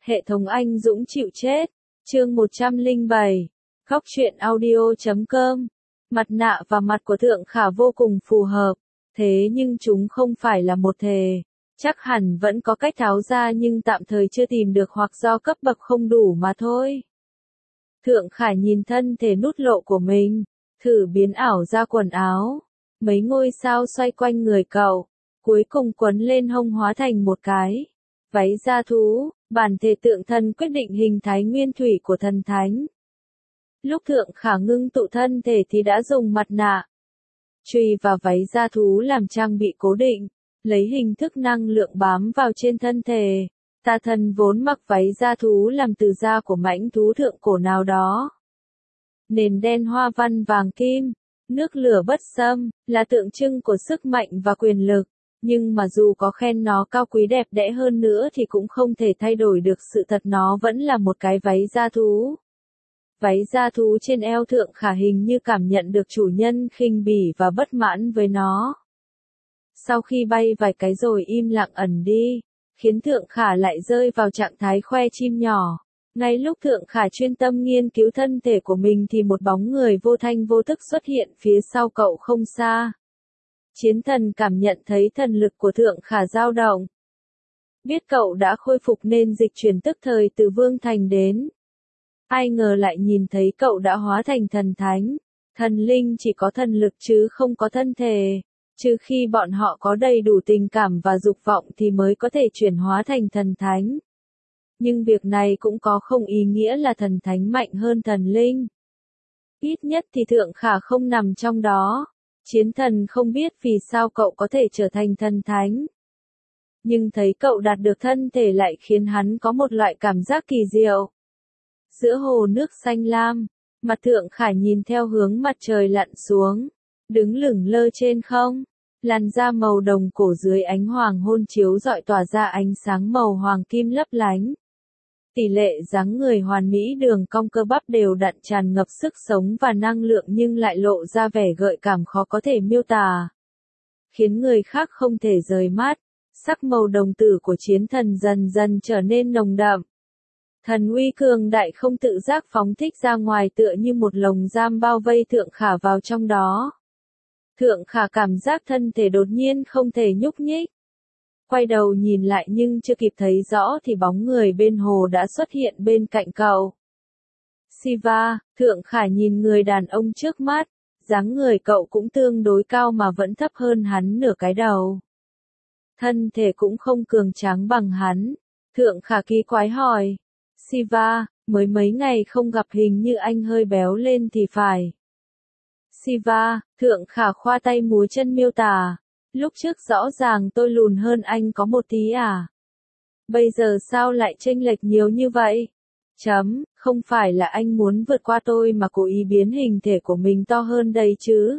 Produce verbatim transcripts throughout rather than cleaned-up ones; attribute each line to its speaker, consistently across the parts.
Speaker 1: Hệ thống anh dũng chịu chết. Chương một trăm lẻ bảy. Góc truyện audio chấm com. Mặt nạ và mặt của Thượng Khả vô cùng phù hợp, thế nhưng chúng không phải là một thể. Chắc hẳn vẫn có cách tháo ra nhưng tạm thời chưa tìm được hoặc do cấp bậc không đủ mà thôi. Thượng Khả nhìn thân thể nút lộ của mình, thử biến ảo ra quần áo. Mấy ngôi sao xoay quanh người cậu, cuối cùng quấn lên hông hóa thành một cái váy da thú. Bản thể tượng thần quyết định hình thái nguyên thủy của thần thánh. Lúc Thượng Khả ngưng tụ thân thể thì đã dùng mặt nạ, chùy và váy da thú làm trang bị cố định, lấy hình thức năng lượng bám vào trên thân thể. Tà thần vốn mặc váy da thú làm từ da của mãnh thú thượng cổ nào đó. Nền đen hoa văn vàng kim, nước lửa bất xâm, là tượng trưng của sức mạnh và quyền lực. Nhưng mà dù có khen nó cao quý đẹp đẽ hơn nữa thì cũng không thể thay đổi được sự thật nó vẫn là một cái váy da thú. Váy da thú trên eo Thượng Khả hình như cảm nhận được chủ nhân khinh bỉ và bất mãn với nó. Sau khi bay vài cái rồi im lặng ẩn đi, khiến Thượng Khả lại rơi vào trạng thái khoe chim nhỏ. Ngay lúc Thượng Khả chuyên tâm nghiên cứu thân thể của mình thì một bóng người vô thanh vô thức xuất hiện phía sau cậu không xa. Chiến thần cảm nhận thấy thần lực của Thượng Khả dao động. Biết cậu đã khôi phục nên dịch chuyển tức thời từ Vương Thành đến. Ai ngờ lại nhìn thấy cậu đã hóa thành thần thánh. Thần linh chỉ có thần lực chứ không có thân thể. Trừ khi bọn họ có đầy đủ tình cảm và dục vọng thì mới có thể chuyển hóa thành thần thánh. Nhưng việc này cũng có không ý nghĩa là thần thánh mạnh hơn thần linh. Ít nhất thì Thượng Khả không nằm trong đó. Chiến thần không biết vì sao cậu có thể trở thành thần thánh. Nhưng thấy cậu đạt được thân thể lại khiến hắn có một loại cảm giác kỳ diệu. Giữa hồ nước xanh lam, mặt Thượng Khả nhìn theo hướng mặt trời lặn xuống, đứng lửng lơ trên không. Làn da màu đồng cổ dưới ánh hoàng hôn chiếu rọi tỏa ra ánh sáng màu hoàng kim lấp lánh. Tỷ lệ dáng người hoàn mỹ, đường cong cơ bắp đều đặn tràn ngập sức sống và năng lượng nhưng lại lộ ra vẻ gợi cảm khó có thể miêu tả. Khiến người khác không thể rời mắt, sắc màu đồng tử của chiến thần dần dần trở nên nồng đậm. Thần uy cường đại không tự giác phóng thích ra ngoài tựa như một lồng giam bao vây Thượng Khả vào trong đó. Thượng Khả cảm giác thân thể đột nhiên không thể nhúc nhích. Quay đầu nhìn lại nhưng chưa kịp thấy rõ thì bóng người bên hồ đã xuất hiện bên cạnh cậu. Siva, Thượng Khả nhìn người đàn ông trước mắt, dáng người cậu cũng tương đối cao mà vẫn thấp hơn hắn nửa cái đầu. Thân thể cũng không cường tráng bằng hắn. Thượng Khả kỳ quái hỏi. Siva, mới mấy ngày không gặp hình như anh hơi béo lên thì phải. Siva, Thượng Khả khoa tay múa chân miêu tả. Lúc trước rõ ràng tôi lùn hơn anh có một tí à? Bây giờ sao lại chênh lệch nhiều như vậy? Chấm, không phải là anh muốn vượt qua tôi mà cố ý biến hình thể của mình to hơn đây chứ?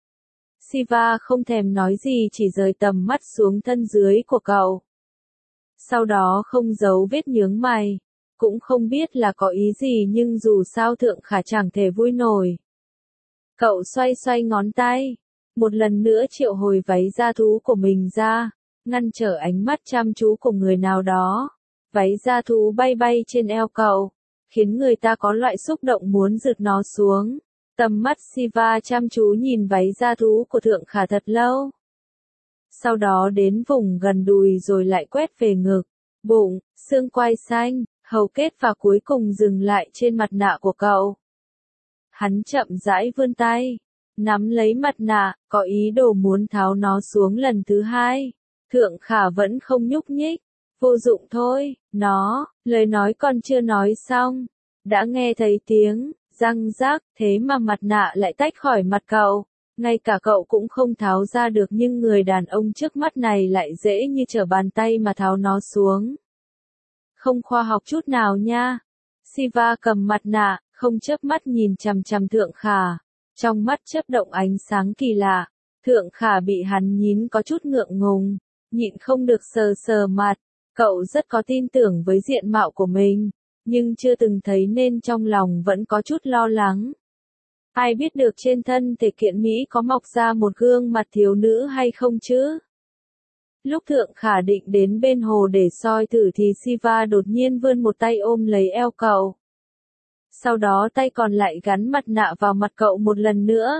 Speaker 1: Siva không thèm nói gì chỉ rời tầm mắt xuống thân dưới của cậu. Sau đó không giấu vết nhướng mày. Cũng không biết là có ý gì nhưng dù sao Thượng Khả chẳng thể vui nổi. Cậu xoay xoay ngón tay. Một lần nữa triệu hồi váy da thú của mình ra, ngăn trở ánh mắt chăm chú của người nào đó. Váy da thú bay bay trên eo cậu, khiến người ta có loại xúc động muốn giật nó xuống. Tầm mắt Siva chăm chú nhìn váy da thú của Thượng Khả thật lâu. Sau đó đến vùng gần đùi rồi lại quét về ngực, bụng, xương quai xanh, hầu kết và cuối cùng dừng lại trên mặt nạ của cậu. Hắn chậm rãi vươn tay, nắm lấy mặt nạ, có ý đồ muốn tháo nó xuống lần thứ hai. Thượng Khả vẫn không nhúc nhích. Vô dụng thôi, nó, lời nói còn chưa nói xong. Đã nghe thấy tiếng, răng rác, thế mà mặt nạ lại tách khỏi mặt cậu. Ngay cả cậu cũng không tháo ra được nhưng người đàn ông trước mắt này lại dễ như trở bàn tay mà tháo nó xuống. Không khoa học chút nào nha. Siva cầm mặt nạ, không chớp mắt nhìn chằm chằm Thượng Khả. Trong mắt chớp động ánh sáng kỳ lạ. Thượng Khả bị hắn nhín có chút ngượng ngùng, nhịn không được sờ sờ mặt. Cậu rất có tin tưởng với diện mạo của mình, nhưng chưa từng thấy nên trong lòng vẫn có chút lo lắng. Ai biết được trên thân thể kiện Mỹ có mọc ra một gương mặt thiếu nữ hay không chứ? Lúc Thượng Khả định đến bên hồ để soi thử thì Siva đột nhiên vươn một tay ôm lấy eo cậu. Sau đó tay còn lại gắn mặt nạ vào mặt cậu một lần nữa.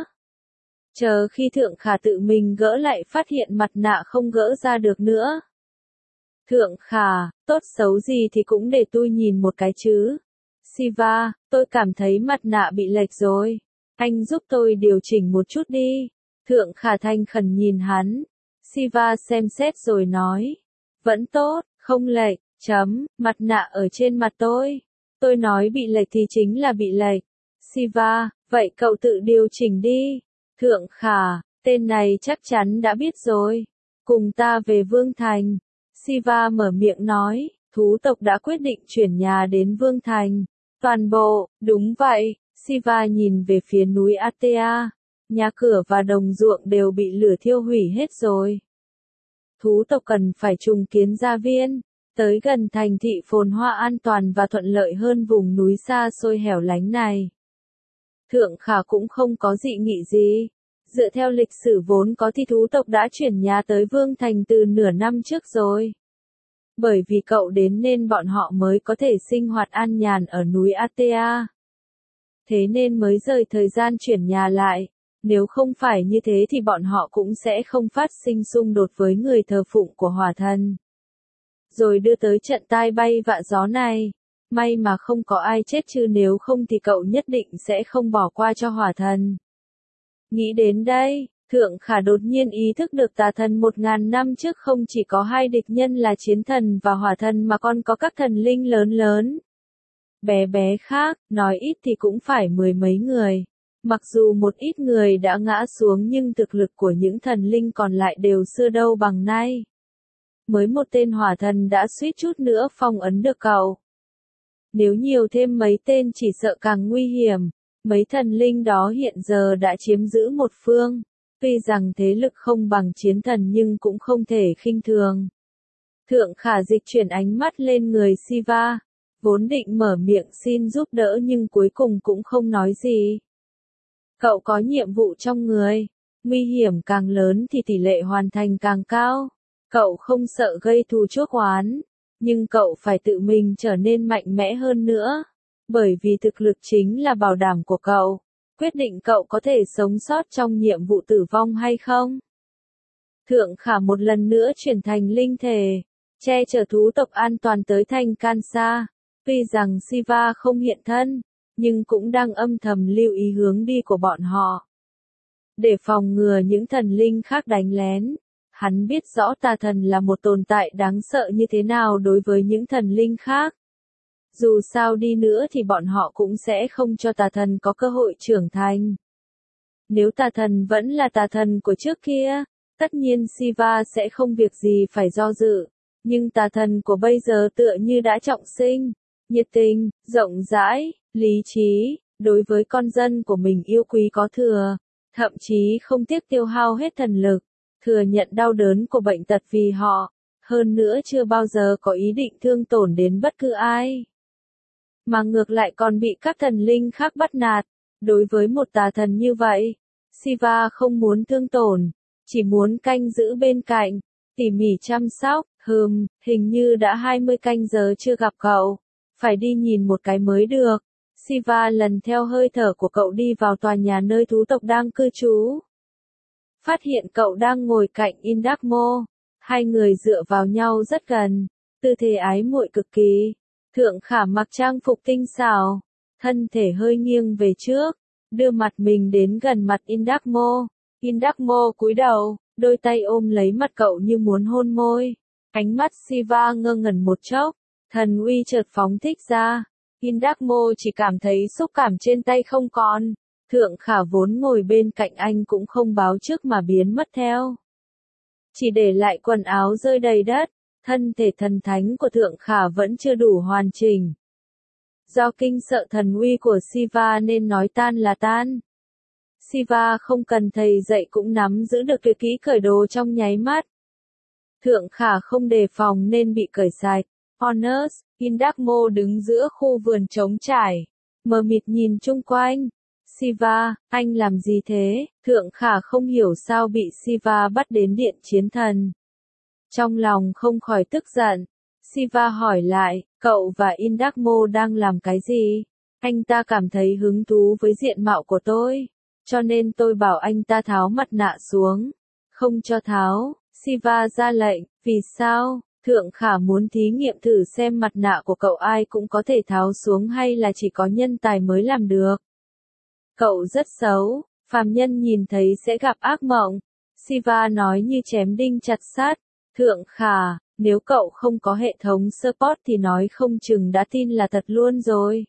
Speaker 1: Chờ khi Thượng Khả tự mình gỡ lại phát hiện mặt nạ không gỡ ra được nữa. Thượng Khả, tốt xấu gì thì cũng để tôi nhìn một cái chứ. Siva, tôi cảm thấy mặt nạ bị lệch rồi. Anh giúp tôi điều chỉnh một chút đi. Thượng Khả thành khẩn nhìn hắn. Siva xem xét rồi nói. Vẫn tốt, không lệch, chấm, mặt nạ ở trên mặt tôi. Tôi nói bị lệch thì chính là bị lệch. Siva, vậy cậu tự điều chỉnh đi. Thượng Khả, tên này chắc chắn đã biết rồi. Cùng ta về Vương Thành. Siva mở miệng nói, thú tộc đã quyết định chuyển nhà đến Vương Thành. Toàn bộ, đúng vậy. Siva nhìn về phía núi Atea. Nhà cửa và đồng ruộng đều bị lửa thiêu hủy hết rồi. Thú tộc cần phải trùng kiến gia viên, tới gần thành thị phồn hoa an toàn và thuận lợi hơn vùng núi xa xôi hẻo lánh này. Thượng Khả cũng không có dị nghị gì. Dựa theo lịch sử vốn có thì thú tộc đã chuyển nhà tới Vương Thành từ nửa năm trước rồi. Bởi vì cậu đến nên bọn họ mới có thể sinh hoạt an nhàn ở núi Atea. Thế nên mới rời thời gian chuyển nhà lại. Nếu không phải như thế thì bọn họ cũng sẽ không phát sinh xung đột với người thờ phụng của hỏa thần. Rồi đưa tới trận tai bay vạ gió này. May mà không có ai chết chứ nếu không thì cậu nhất định sẽ không bỏ qua cho hỏa thần. Nghĩ đến đây, Thượng Khả đột nhiên ý thức được tà thần một ngàn năm trước không chỉ có hai địch nhân là chiến thần và hỏa thần mà còn có các thần linh lớn lớn. Bé bé khác, nói ít thì cũng phải mười mấy người. Mặc dù một ít người đã ngã xuống nhưng thực lực của những thần linh còn lại đều xưa đâu bằng nay. Mới một tên hỏa thần đã suýt chút nữa phong ấn được cậu. Nếu nhiều thêm mấy tên chỉ sợ càng nguy hiểm. Mấy thần linh đó hiện giờ đã chiếm giữ một phương. Tuy rằng thế lực không bằng chiến thần nhưng cũng không thể khinh thường. Thượng Khả dịch chuyển ánh mắt lên người Siva. Vốn định mở miệng xin giúp đỡ nhưng cuối cùng cũng không nói gì. Cậu có nhiệm vụ trong người. Nguy hiểm càng lớn thì tỷ lệ hoàn thành càng cao. Cậu không sợ gây thù chuốc oán. Nhưng cậu phải tự mình trở nên mạnh mẽ hơn nữa. Bởi vì thực lực chính là bảo đảm của cậu. Quyết định cậu có thể sống sót trong nhiệm vụ tử vong hay không. Thượng Khả một lần nữa chuyển thành linh thể. Che chở thú tộc an toàn tới thành Kansa. Tuy rằng Siva không hiện thân. Nhưng cũng đang âm thầm lưu ý hướng đi của bọn họ. Để phòng ngừa những thần linh khác đánh lén. Hắn biết rõ tà thần là một tồn tại đáng sợ như thế nào đối với những thần linh khác. Dù sao đi nữa thì bọn họ cũng sẽ không cho tà thần có cơ hội trưởng thành. Nếu tà thần vẫn là tà thần của trước kia, tất nhiên Siva sẽ không việc gì phải do dự. Nhưng tà thần của bây giờ tựa như đã trọng sinh, nhiệt tình, rộng rãi, lý trí, đối với con dân của mình yêu quý có thừa, thậm chí không tiếc tiêu hao hết thần lực, thừa nhận đau đớn của bệnh tật vì họ, hơn nữa chưa bao giờ có ý định thương tổn đến bất cứ ai. Mà ngược lại còn bị các thần linh khác bắt nạt. Đối với một tà thần như vậy, Siva không muốn thương tổn, chỉ muốn canh giữ bên cạnh, tỉ mỉ chăm sóc. Hừm, hình như đã hai mươi canh giờ chưa gặp cậu, phải đi nhìn một cái mới được. Siva lần theo hơi thở của cậu đi vào tòa nhà nơi thú tộc đang cư trú. Phát hiện cậu đang ngồi cạnh Indakmo, hai người dựa vào nhau rất gần, tư thế ái muội cực kỳ. Thượng Khả mặc trang phục tinh xảo, thân thể hơi nghiêng về trước, đưa mặt mình đến gần mặt Indakmo. Indakmo cúi đầu, đôi tay ôm lấy mặt cậu như muốn hôn môi. Ánh mắt Siva ngơ ngẩn một chốc, thần uy chợt phóng thích ra. Indakmo chỉ cảm thấy xúc cảm trên tay không còn. Thượng Khả vốn ngồi bên cạnh anh cũng không báo trước mà biến mất theo. Chỉ để lại quần áo rơi đầy đất. Thân thể thần thánh của Thượng Khả vẫn chưa đủ hoàn chỉnh. Do kinh sợ thần uy của Siva nên nói tan là tan. Siva không cần thầy dạy cũng nắm giữ được tuyệt kỹ cởi đồ trong nháy mắt. Thượng Khả không đề phòng nên bị cởi sạch. Honors, Indakmo đứng giữa khu vườn trống trải, mờ mịt nhìn chung quanh. Siva, anh làm gì thế? Thượng Khả không hiểu sao bị Siva bắt đến điện chiến thần. Trong lòng không khỏi tức giận, Siva hỏi lại, cậu và Indakmo đang làm cái gì? Anh ta cảm thấy hứng thú với diện mạo của tôi, cho nên tôi bảo anh ta tháo mặt nạ xuống. Không cho tháo, Siva ra lệnh, vì sao? Thượng Khả muốn thí nghiệm thử xem mặt nạ của cậu ai cũng có thể tháo xuống hay là chỉ có nhân tài mới làm được. Cậu rất xấu, phàm nhân nhìn thấy sẽ gặp ác mộng. Siva nói như chém đinh chặt sắt. Thượng Khả, nếu cậu không có hệ thống support thì nói không chừng đã tin là thật luôn rồi.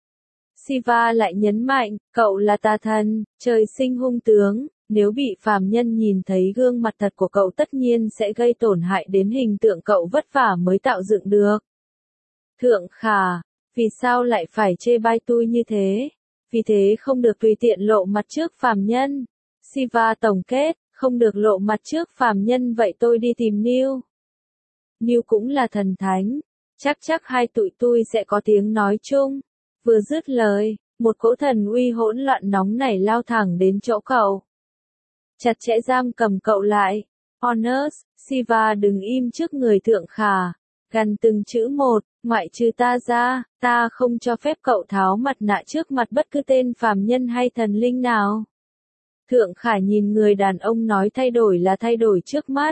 Speaker 1: Siva lại nhấn mạnh, cậu là tà thần, trời sinh hung tướng, nếu bị phàm nhân nhìn thấy gương mặt thật của cậu tất nhiên sẽ gây tổn hại đến hình tượng cậu vất vả mới tạo dựng được. Thượng Khả, vì sao lại phải chê bai tôi như thế? Vì thế không được tùy tiện lộ mặt trước phàm nhân. Siva tổng kết, không được lộ mặt trước phàm nhân vậy tôi đi tìm Neil. Neil cũng là thần thánh, chắc chắc hai tụi tôi sẽ có tiếng nói chung. Vừa dứt lời, một cỗ thần uy hỗn loạn nóng nảy lao thẳng đến chỗ cậu. Chặt chẽ giam cầm cậu lại. Honors, Siva đứng im trước người Thượng Khả, gần từng chữ một, ngoại trừ ta ra, ta không cho phép cậu tháo mặt nạ trước mặt bất cứ tên phàm nhân hay thần linh nào. Thượng Khả nhìn người đàn ông nói thay đổi là thay đổi trước mắt.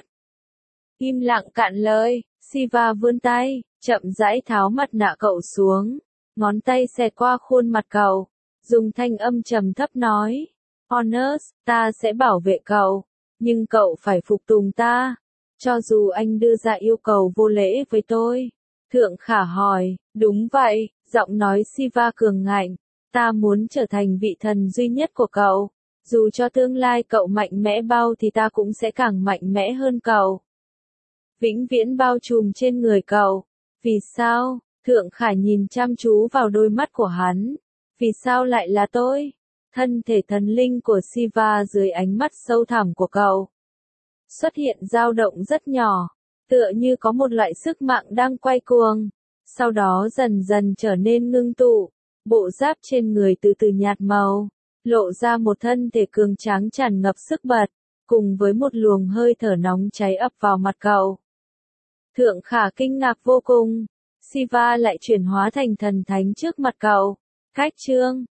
Speaker 1: Im lặng cạn lời, Siva vươn tay, chậm rãi tháo mặt nạ cậu xuống, ngón tay xẹt qua khuôn mặt cậu, dùng thanh âm trầm thấp nói, Honors, ta sẽ bảo vệ cậu, nhưng cậu phải phục tùng ta, cho dù anh đưa ra yêu cầu vô lễ với tôi. Thượng Khả hỏi, đúng vậy, giọng nói Siva cường ngạnh, ta muốn trở thành vị thần duy nhất của cậu, dù cho tương lai cậu mạnh mẽ bao thì ta cũng sẽ càng mạnh mẽ hơn cậu. Vĩnh viễn bao trùm trên người cậu. Vì sao? Thượng Khả nhìn chăm chú vào đôi mắt của hắn. Vì sao lại là tôi? Thân thể thần linh của Siva dưới ánh mắt sâu thẳm của cậu xuất hiện dao động rất nhỏ, tựa như có một loại sức mạnh đang quay cuồng, sau đó dần dần trở nên ngưng tụ, bộ giáp trên người từ từ nhạt màu, lộ ra một thân thể cường tráng tràn ngập sức bật, cùng với một luồng hơi thở nóng cháy ập vào mặt cậu. Thượng Khả kinh ngạc vô cùng, Siva lại chuyển hóa thành thần thánh trước mặt cậu. Cách chương